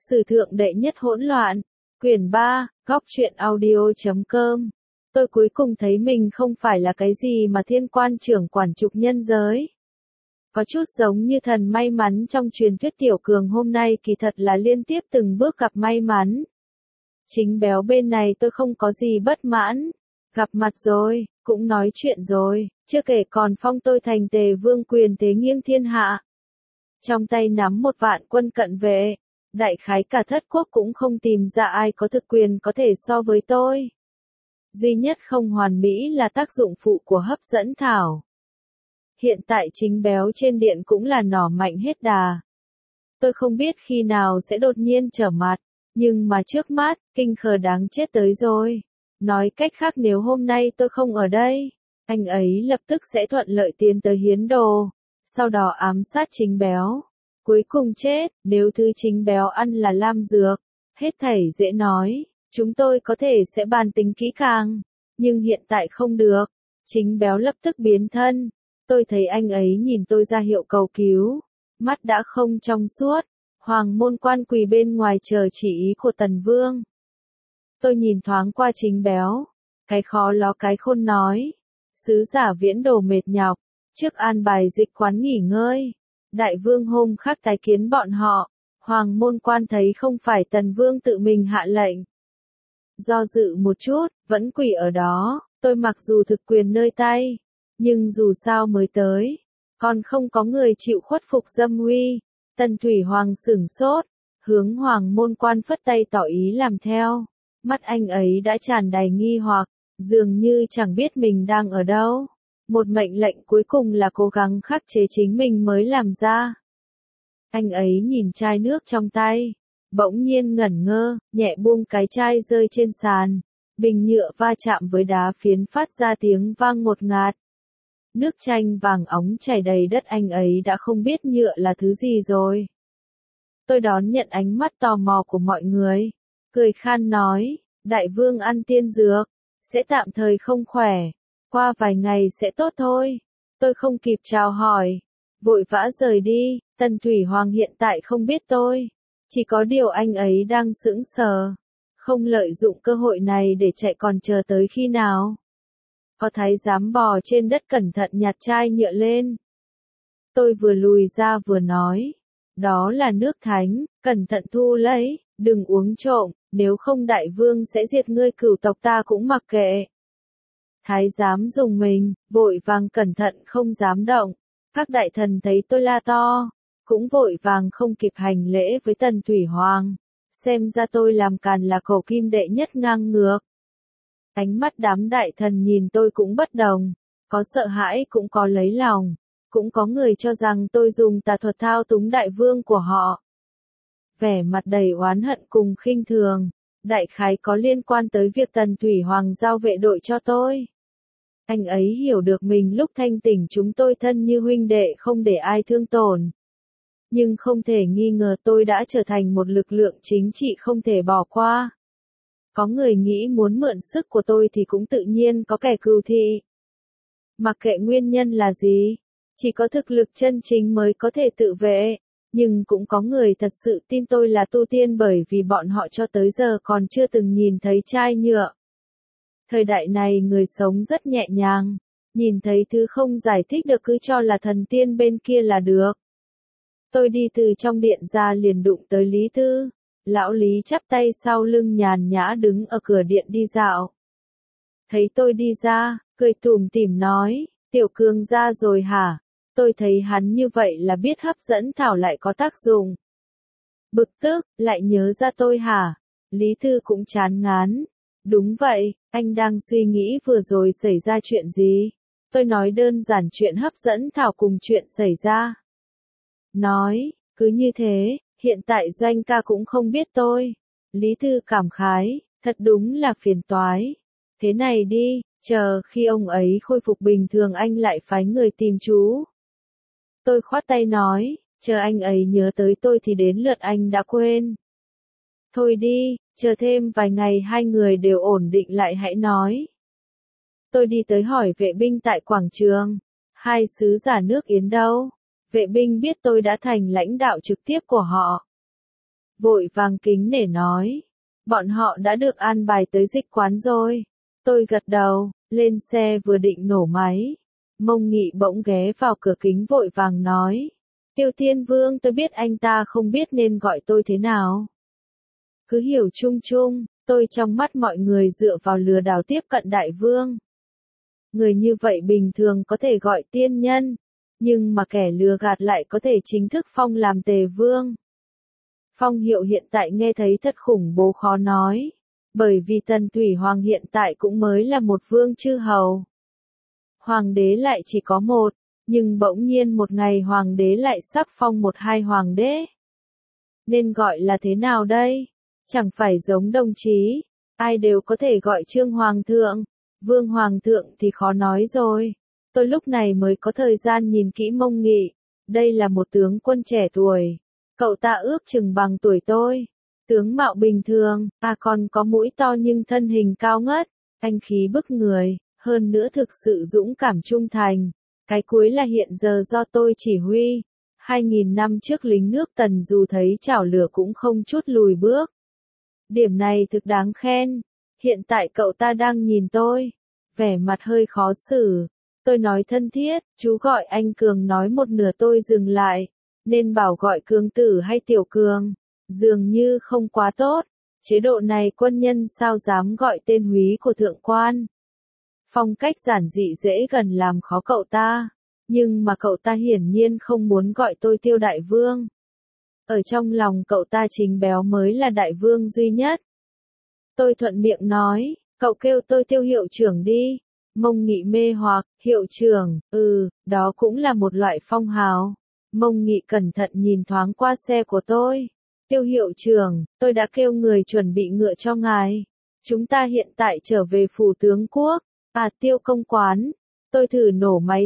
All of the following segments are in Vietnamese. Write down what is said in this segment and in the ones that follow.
Sử thượng đệ nhất hỗn loạn, quyển 3, góc truyện audio.com. Tôi cuối cùng thấy mình không phải là cái gì mà thiên quan trưởng quản trục nhân giới. Có chút giống như thần may mắn trong truyền thuyết Tiểu Cường hôm nay kỳ thật là liên tiếp từng bước gặp may mắn. Chính béo bên này tôi không có gì bất mãn. Gặp mặt rồi, cũng nói chuyện rồi, chưa kể còn phong tôi thành Tề Vương quyền thế nghiêng thiên hạ. Trong tay nắm 1.000.000 quân cận vệ, đại khái cả thất quốc cũng không tìm ra ai có thực quyền có thể so với tôi. Duy nhất không hoàn mỹ là tác dụng phụ của hấp dẫn thảo. Hiện tại chính béo trên điện cũng là nỏ mạnh hết đà. Tôi không biết khi nào sẽ đột nhiên trở mặt, nhưng mà trước mắt, kinh khờ đáng chết tới rồi. Nói cách khác nếu hôm nay tôi không ở đây, anh ấy lập tức sẽ thuận lợi tiến tới hiến đồ, sau đó ám sát chính béo. Cuối cùng chết, nếu thứ chính béo ăn là lam dược, hết thảy dễ nói, chúng tôi có thể sẽ bàn tính kỹ càng, nhưng hiện tại không được. Chính béo lập tức biến thân, tôi thấy anh ấy nhìn tôi ra hiệu cầu cứu, mắt đã không trong suốt, Hoàng môn quan quỳ bên ngoài chờ chỉ ý của Tần Vương. Tôi nhìn thoáng qua chính béo, cái khó ló cái khôn nói, sứ giả viễn đồ mệt nhọc, trước an bài dịch quán nghỉ ngơi. Đại vương hôm khác tái kiến bọn họ, Hoàng môn quan thấy không phải Tần Vương tự mình hạ lệnh. Do dự một chút, vẫn quỳ ở đó, tôi mặc dù thực quyền nơi tay, nhưng dù sao mới tới, còn không có người chịu khuất phục dâm uy. Tần Thủy Hoàng sửng sốt, hướng Hoàng môn quan phất tay tỏ ý làm theo, mắt anh ấy đã tràn đầy nghi hoặc, dường như chẳng biết mình đang ở đâu. Một mệnh lệnh cuối cùng là cố gắng khắc chế chính mình mới làm ra. Anh ấy nhìn chai nước trong tay, bỗng nhiên ngẩn ngơ, nhẹ buông cái chai rơi trên sàn, bình nhựa va chạm với đá phiến phát ra tiếng vang ngột ngạt. Nước chanh vàng óng chảy đầy đất, anh ấy đã không biết nhựa là thứ gì rồi. Tôi đón nhận ánh mắt tò mò của mọi người, cười khan nói, đại vương ăn tiên dược, sẽ tạm thời không khỏe. Qua vài ngày sẽ tốt thôi. Tôi không kịp chào hỏi, vội vã rời đi. Tần Thủy Hoàng hiện tại không biết tôi, chỉ có điều anh ấy đang sững sờ, không lợi dụng cơ hội này để chạy còn chờ tới khi nào. Có thái giám bò trên đất cẩn thận nhặt chai nhựa lên. Tôi vừa lùi ra vừa nói, đó là nước thánh, cẩn thận thu lấy, đừng uống trộm, nếu không đại vương sẽ diệt ngươi cửu tộc ta cũng mặc kệ. Thái giám dùng mình, vội vàng cẩn thận không dám động. Các đại thần thấy tôi la to, cũng vội vàng không kịp hành lễ với Tần Thủy Hoàng. Xem ra tôi làm càn là cổ kim đệ nhất ngang ngược. Ánh mắt đám đại thần nhìn tôi cũng bất đồng, có sợ hãi cũng có lấy lòng, cũng có người cho rằng tôi dùng tà thuật thao túng đại vương của họ. Vẻ mặt đầy oán hận cùng khinh thường, đại khái có liên quan tới việc Tần Thủy Hoàng giao vệ đội cho tôi. Anh ấy hiểu được mình lúc thanh tỉnh chúng tôi thân như huynh đệ không để ai thương tổn. Nhưng không thể nghi ngờ tôi đã trở thành một lực lượng chính trị không thể bỏ qua. Có người nghĩ muốn mượn sức của tôi thì cũng tự nhiên có kẻ cừu thị. Mặc kệ nguyên nhân là gì, chỉ có thực lực chân chính mới có thể tự vệ. Nhưng cũng có người thật sự tin tôi là tu tiên bởi vì bọn họ cho tới giờ còn chưa từng nhìn thấy chai nhựa. Thời đại này người sống rất nhẹ nhàng, nhìn thấy thứ không giải thích được cứ cho là thần tiên bên kia là được. Tôi đi từ trong điện ra liền đụng tới Lý Tư, lão Lý chắp tay sau lưng nhàn nhã đứng ở cửa điện đi dạo. Thấy tôi đi ra, cười tủm tỉm nói, Tiểu Cường ra rồi hả? Tôi thấy hắn như vậy là biết hấp dẫn thảo lại có tác dụng. Bực tức, lại nhớ ra tôi hả? Lý Tư cũng chán ngán. Đúng vậy, anh đang suy nghĩ vừa rồi xảy ra chuyện gì? Tôi nói đơn giản chuyện hấp dẫn thảo cùng chuyện xảy ra. Nói, cứ như thế, hiện tại Doanh ca cũng không biết tôi. Lý Tư cảm khái, thật đúng là phiền toái. Thế này đi, chờ khi ông ấy khôi phục bình thường anh lại phái người tìm chú. Tôi khoát tay nói, chờ anh ấy nhớ tới tôi thì đến lượt anh đã quên. Thôi đi, chờ thêm vài ngày hai người đều ổn định lại hãy nói. Tôi đi tới hỏi vệ binh tại quảng trường, hai sứ giả nước Yến đâu? Vệ binh biết tôi đã thành lãnh đạo trực tiếp của họ. vội vàng kính nể nói. Bọn họ đã được an bài tới dịch quán rồi. Tôi gật đầu, lên xe vừa định nổ máy. Mông Nghị bỗng ghé vào cửa kính vội vàng nói. Tiêu Thiên Vương, tôi biết anh ta không biết nên gọi tôi thế nào. Cứ hiểu chung chung, tôi trong mắt mọi người dựa vào lừa đảo tiếp cận đại vương. Người như vậy bình thường có thể gọi tiên nhân, nhưng mà kẻ lừa gạt lại có thể chính thức phong làm tề vương. Phong hiệu hiện tại nghe thấy thật khủng bố khó nói, bởi vì Tần Thủy Hoàng hiện tại cũng mới là một vương chư hầu. Hoàng đế lại chỉ có một, nhưng bỗng nhiên một ngày hoàng đế lại sắc phong một hai hoàng đế. Nên gọi là thế nào đây? Chẳng phải giống đồng chí, ai đều có thể gọi Trương Hoàng thượng, Vương Hoàng thượng thì khó nói rồi. Tôi lúc này mới có thời gian nhìn kỹ Mông Nghị, đây là một tướng quân trẻ tuổi. Cậu ta ước chừng bằng tuổi tôi, tướng mạo bình thường, còn có mũi to nhưng thân hình cao ngất, anh khí bức người, hơn nữa thực sự dũng cảm trung thành. Cái cuối là hiện giờ do tôi chỉ huy, 2000 năm trước lính nước Tần dù thấy chảo lửa cũng không chút lùi bước. Điểm này thực đáng khen, hiện tại cậu ta đang nhìn tôi, vẻ mặt hơi khó xử. Tôi nói thân thiết, chú gọi anh Cường nói một nửa tôi dừng lại, nên bảo gọi Cường tử hay Tiểu Cường, dường như không quá tốt, chế độ này quân nhân sao dám gọi tên húy của thượng quan. Phong cách giản dị dễ gần làm khó cậu ta, nhưng mà cậu ta hiển nhiên không muốn gọi tôi Tiêu Đại Vương. Ở trong lòng cậu ta chính Béo mới là đại vương duy nhất. Tôi thuận miệng nói, cậu kêu tôi Tiêu hiệu trưởng đi. Mông Nghị mê hoặc, hiệu trưởng, đó cũng là một loại phong hào. Mông Nghị cẩn thận nhìn thoáng qua xe của tôi. Tiêu hiệu trưởng, tôi đã kêu người chuẩn bị ngựa cho ngài. Chúng ta hiện tại trở về phủ tướng quốc. Tiêu công quán. Tôi thử nổ máy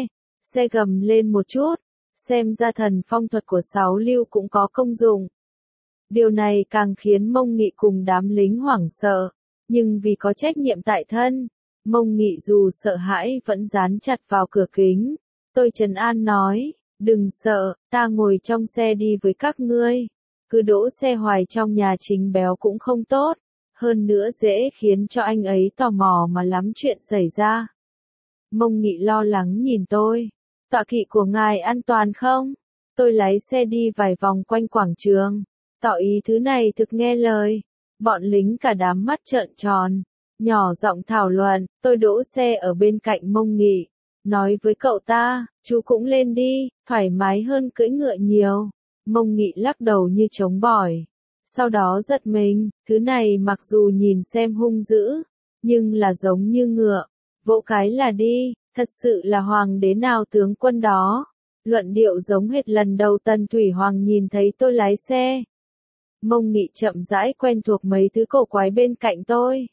xe gầm lên một chút. Xem ra thần phong thuật của Sáu Lưu cũng có công dụng. Điều này càng khiến Mông Nghị cùng đám lính hoảng sợ. Nhưng vì có trách nhiệm tại thân, Mông Nghị dù sợ hãi vẫn dán chặt vào cửa kính. Tôi trấn an nói, đừng sợ, ta ngồi trong xe đi với các ngươi. Cứ đỗ xe hoài trong nhà chính Béo cũng không tốt. Hơn nữa dễ khiến cho anh ấy tò mò mà lắm chuyện xảy ra. Mông Nghị lo lắng nhìn tôi. Tọa kỵ của ngài an toàn không? Tôi lái xe đi vài vòng quanh quảng trường. Tỏ ý thứ này thực nghe lời. Bọn lính cả đám mắt trợn tròn. Nhỏ giọng thảo luận, tôi đỗ xe ở bên cạnh Mông Nghị. Nói với cậu ta, chú cũng lên đi, thoải mái hơn cưỡi ngựa nhiều. Mông Nghị lắc đầu như trống bỏi. Sau đó giật mình, thứ này mặc dù nhìn xem hung dữ, nhưng là giống như ngựa. Vỗ cái là đi, thật sự là hoàng đế nào tướng quân đó. Luận điệu giống hệt lần đầu Tần Thủy Hoàng nhìn thấy tôi lái xe. Mông Nghị chậm rãi quen thuộc mấy thứ cổ quái bên cạnh tôi.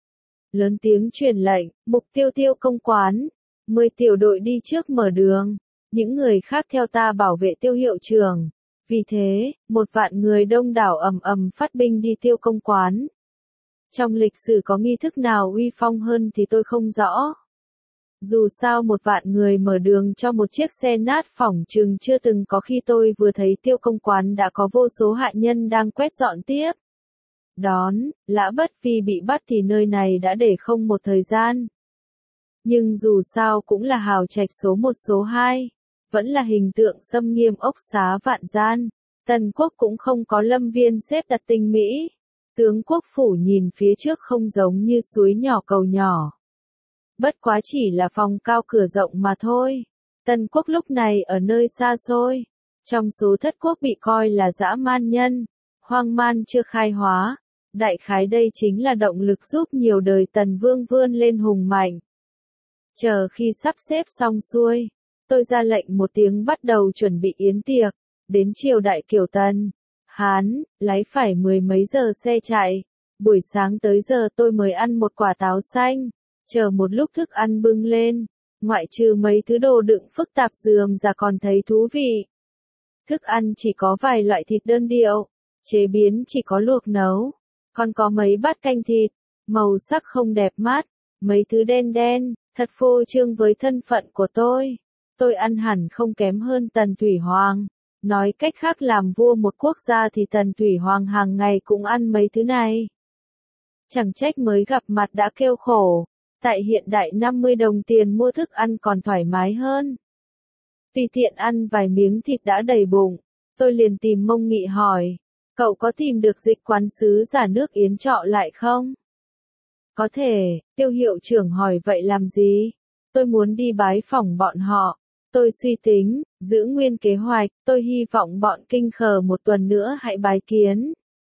Lớn tiếng truyền lệnh, mục tiêu Tiêu công quán. 10 tiểu đội đi trước mở đường. Những người khác theo ta bảo vệ Tiêu hiệu trưởng. Vì thế, 1 vạn người đông đảo ầm ầm phát binh đi Tiêu công quán. Trong lịch sử có nghi thức nào uy phong hơn thì tôi không rõ. Dù sao 1 vạn người mở đường cho một chiếc xe nát phỏng chừng chưa từng có khi tôi vừa thấy Tiêu công quán đã có vô số hạ nhân đang quét dọn tiếp. Đón, Lã Bất Phi bị bắt thì nơi này đã để không một thời gian. Nhưng dù sao cũng là hào trạch số 1 số 2. Vẫn là hình tượng xâm nghiêm ốc xá vạn gian. Tần quốc cũng không có lâm viên xếp đặt tinh mỹ. Tướng quốc phủ nhìn phía trước không giống như suối nhỏ cầu nhỏ. Bất quá chỉ là phòng cao cửa rộng mà thôi. Tần quốc lúc này ở nơi xa xôi. Trong số thất quốc bị coi là dã man nhân, hoang man chưa khai hóa. Đại khái đây chính là động lực giúp nhiều đời Tần vương vươn lên hùng mạnh. Chờ khi sắp xếp xong xuôi, tôi ra lệnh một tiếng bắt đầu chuẩn bị yến tiệc. Đến triều đại Kiều Tần, Hán, lái phải 10 mấy giờ xe chạy. Buổi sáng tới giờ tôi mới ăn một quả táo xanh. Chờ một lúc thức ăn bưng lên, ngoại trừ mấy thứ đồ đựng phức tạp rườm rà còn thấy thú vị. Thức ăn chỉ có vài loại thịt đơn điệu, chế biến chỉ có luộc nấu, còn có mấy bát canh thịt, màu sắc không đẹp mắt, mấy thứ đen đen, thật phô trương với thân phận của tôi. Tôi ăn hẳn không kém hơn Tần Thủy Hoàng. Nói cách khác làm vua một quốc gia thì Tần Thủy Hoàng hàng ngày cũng ăn mấy thứ này. Chẳng trách mới gặp mặt đã kêu khổ. Tại hiện đại 50 đồng tiền mua thức ăn còn thoải mái hơn. Tùy tiện ăn vài miếng thịt đã đầy bụng. Tôi liền tìm Mông Nghị hỏi. Cậu có tìm được dịch quán sứ giả nước Yến trọ lại không? Có thể, Tiêu hiệu trưởng hỏi vậy làm gì? Tôi muốn đi bái phỏng bọn họ. Tôi suy tính, giữ nguyên kế hoạch, tôi hy vọng bọn Kinh Khờ một tuần nữa hãy bái kiến.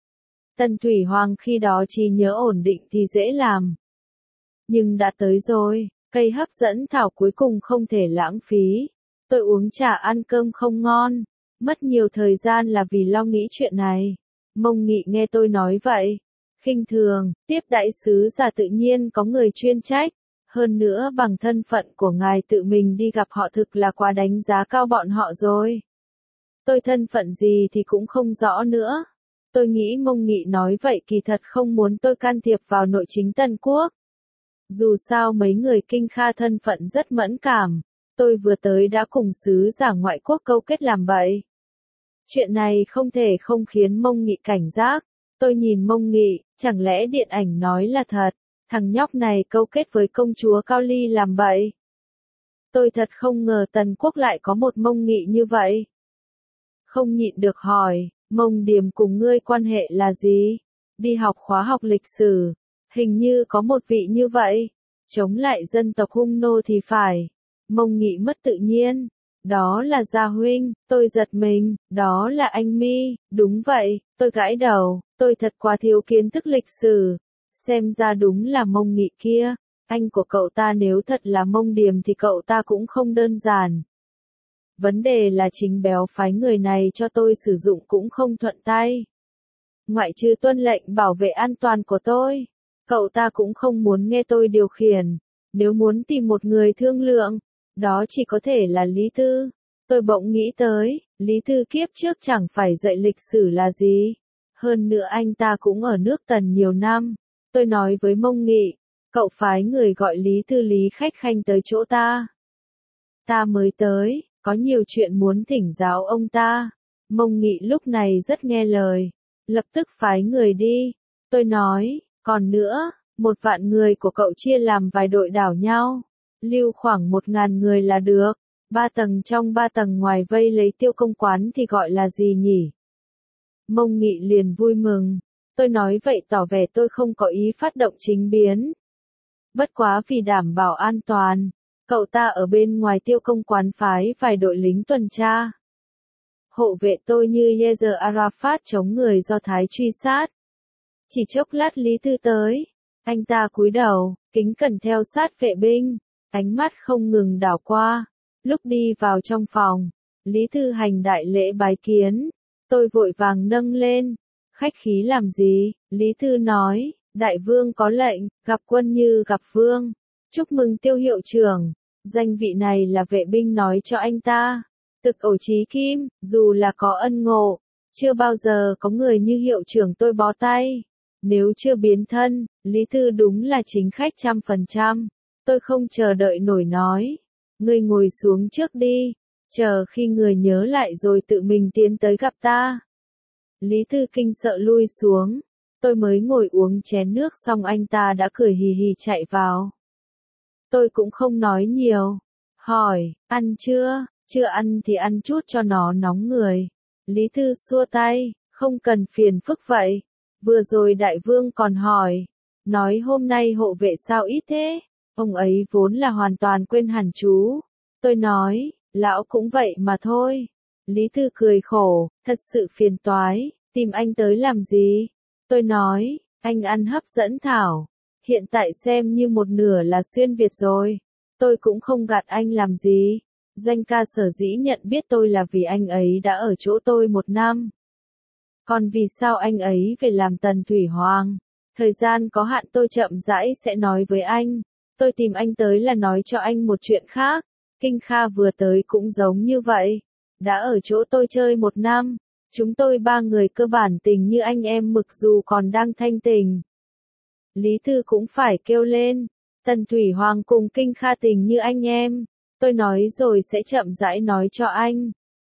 Tần Thủy Hoàng khi đó trí nhớ ổn định thì dễ làm. Nhưng đã tới rồi, cây hấp dẫn thảo cuối cùng không thể lãng phí. Tôi uống trà ăn cơm không ngon, mất nhiều thời gian là vì lo nghĩ chuyện này. Mông Nghị nghe tôi nói vậy, khinh thường, tiếp đại sứ giả tự nhiên có người chuyên trách. Hơn nữa bằng thân phận của ngài tự mình đi gặp họ thực là quá đánh giá cao bọn họ rồi. Tôi thân phận gì thì cũng không rõ nữa. Tôi nghĩ Mông Nghị nói vậy kỳ thật không muốn tôi can thiệp vào nội chính Tân Quốc. Dù sao mấy người Kinh Kha thân phận rất mẫn cảm. Tôi vừa tới đã cùng sứ giả ngoại quốc câu kết làm bậy. Chuyện này không thể không khiến Mông Nghị cảnh giác. Tôi nhìn Mông Nghị, chẳng lẽ điện ảnh nói là thật, thằng nhóc này câu kết với công chúa Cao Ly làm bậy. Tôi thật không ngờ Tần Quốc lại có một Mông Nghị như vậy. Không nhịn được hỏi, Mông Điềm cùng ngươi quan hệ là gì? Đi học khóa học lịch sử, hình như có một vị như vậy. Chống lại dân tộc Hung nô thì phải. Mông Nghị mất tự nhiên. Đó là Gia huynh, tôi giật mình, đó là anh Mi, đúng vậy, tôi gãi đầu, tôi thật quá thiếu kiến thức lịch sử. Xem ra đúng là Mông Nghị kia, anh của cậu ta nếu thật là Mông Điềm thì cậu ta cũng không đơn giản. Vấn đề là chính béo phái người này cho tôi sử dụng cũng không thuận tay. Ngoại trừ tuân lệnh bảo vệ an toàn của tôi, cậu ta cũng không muốn nghe tôi điều khiển. Nếu muốn tìm một người thương lượng, đó chỉ có thể là Lý Tư. Tôi bỗng nghĩ tới, Lý Tư kiếp trước chẳng phải dạy lịch sử là gì. Hơn nữa anh ta cũng ở nước Tần nhiều năm. Tôi nói với Mông Nghị, cậu phái người gọi Lý Tư Lý khách khanh tới chỗ ta. Ta mới tới, có nhiều chuyện muốn thỉnh giáo ông ta. Mông Nghị lúc này rất nghe lời, lập tức phái người đi. Tôi nói, còn nữa, 1.000 người của cậu chia làm vài đội đảo nhau. Lưu khoảng 1.000 người là được. 3 tầng trong 3 tầng ngoài vây lấy Tiêu công quán thì gọi là gì nhỉ? Mông Nghị liền vui mừng. Tôi nói vậy tỏ vẻ tôi không có ý phát động chính biến. Bất quá vì đảm bảo an toàn, cậu ta ở bên ngoài Tiêu công quán phái vài đội lính tuần tra. Hộ vệ tôi như Yasser Arafat chống người Do Thái truy sát. Chỉ chốc lát Lý Tư tới. Anh ta cúi đầu, kính cẩn theo sát vệ binh. Ánh mắt không ngừng đảo qua. Lúc đi vào trong phòng, Lý Tư hành đại lễ bái kiến. Tôi vội vàng nâng lên. Khách khí làm gì? Lý Tư nói, đại vương có lệnh, gặp quân như gặp vương. Chúc mừng Tiêu hiệu trưởng. Danh vị này là vệ binh nói cho anh ta. Thực ổ chí kim, dù là có ân ngộ, chưa bao giờ có người như hiệu trưởng tôi bó tay. Nếu chưa biến thân, Lý Tư đúng là chính khách 100%. Tôi không chờ đợi nổi nói. Ngươi ngồi xuống trước đi, chờ khi người nhớ lại rồi tự mình tiến tới gặp ta. Lý Tư kinh sợ lui xuống. Tôi mới ngồi uống chén nước xong anh ta đã cười hì hì chạy vào. Tôi cũng không nói nhiều. Hỏi, ăn chưa? Chưa ăn thì ăn chút cho nó nóng người. Lý Tư xua tay, không cần phiền phức vậy. Vừa rồi đại vương còn hỏi. Nói hôm nay hộ vệ sao ít thế? Ông ấy vốn là hoàn toàn quên hẳn chú. Tôi nói, lão cũng vậy mà thôi. Lý Tư cười khổ, thật sự phiền toái, tìm anh tới làm gì? Tôi nói, anh ăn hấp dẫn thảo. Hiện tại xem như một nửa là xuyên Việt rồi. Tôi cũng không gạt anh làm gì. Doanh ca sở dĩ nhận biết tôi là vì anh ấy đã ở chỗ tôi 1 năm. Còn vì sao anh ấy về làm Tần Thủy Hoàng? Thời gian có hạn tôi chậm rãi sẽ nói với anh. Tôi tìm anh tới là nói cho anh một chuyện khác. Kinh Kha vừa tới cũng giống như vậy. Đã ở chỗ tôi chơi 1 năm. Chúng tôi 3 người cơ bản tình như anh em mực dù còn đang thanh tình. Lý Tư cũng phải kêu lên. Tần Thủy Hoàng cùng Kinh Kha tình như anh em. Tôi nói rồi sẽ chậm rãi nói cho anh.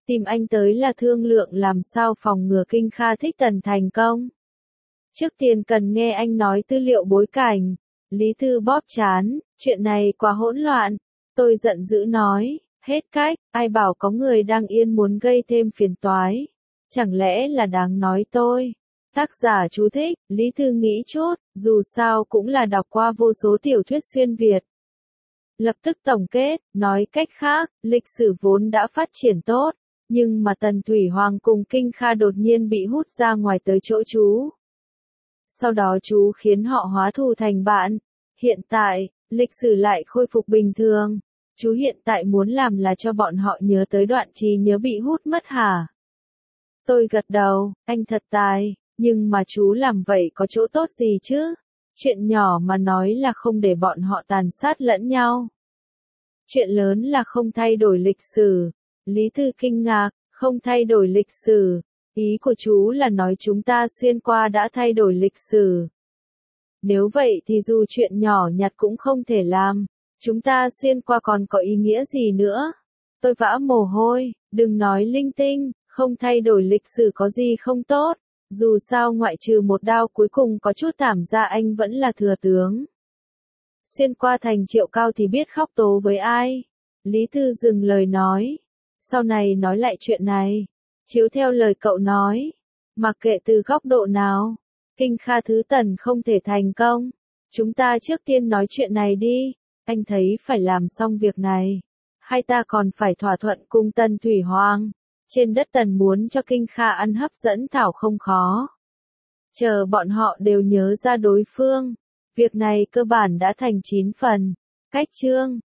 Tìm anh tới là thương lượng làm sao phòng ngừa Kinh Kha thích tần thành công. Trước tiên cần nghe anh nói tư liệu bối cảnh. Lý Thư bóp trán, chuyện này quá hỗn loạn. Tôi giận dữ nói, hết cách, ai bảo có người đang yên muốn gây thêm phiền toái. Chẳng lẽ là đáng nói tôi? Tác giả chú thích, Lý Thư nghĩ chút, dù sao cũng là đọc qua vô số tiểu thuyết xuyên Việt. Lập tức tổng kết, nói cách khác, lịch sử vốn đã phát triển tốt, nhưng mà Tần Thủy Hoàng cùng Kinh Kha đột nhiên bị hút ra ngoài tới chỗ chú. Sau đó chú khiến họ hóa thù thành bạn. Hiện tại, lịch sử lại khôi phục bình thường. Chú hiện tại muốn làm là cho bọn họ nhớ tới đoạn trí nhớ bị hút mất hả? Tôi gật đầu, anh thật tài, nhưng mà chú làm vậy có chỗ tốt gì chứ? Chuyện nhỏ mà nói là không để bọn họ tàn sát lẫn nhau. Chuyện lớn là không thay đổi lịch sử. Lý Thư kinh ngạc, không thay đổi lịch sử. Ý của chú là nói chúng ta xuyên qua đã thay đổi lịch sử. Nếu vậy thì dù chuyện nhỏ nhặt cũng không thể làm. Chúng ta xuyên qua còn có ý nghĩa gì nữa? Tôi vã mồ hôi, đừng nói linh tinh, không thay đổi lịch sử có gì không tốt. Dù sao ngoại trừ một đao cuối cùng có chút thảm ra anh vẫn là thừa tướng. Xuyên qua thành Triệu Cao thì biết khóc tố với ai? Lý Thư dừng lời nói. Sau này nói lại chuyện này. Chiếu theo lời cậu nói. Mặc kệ từ góc độ nào. Kinh Kha thứ Tần không thể thành công. Chúng ta trước tiên nói chuyện này đi. Anh thấy phải làm xong việc này. Hay ta còn phải thỏa thuận cùng Tần Thủy Hoàng. Trên đất Tần muốn cho Kinh Kha ăn hấp dẫn thảo không khó. Chờ bọn họ đều nhớ ra đối phương. Việc này cơ bản đã thành 9 phần. Cách chương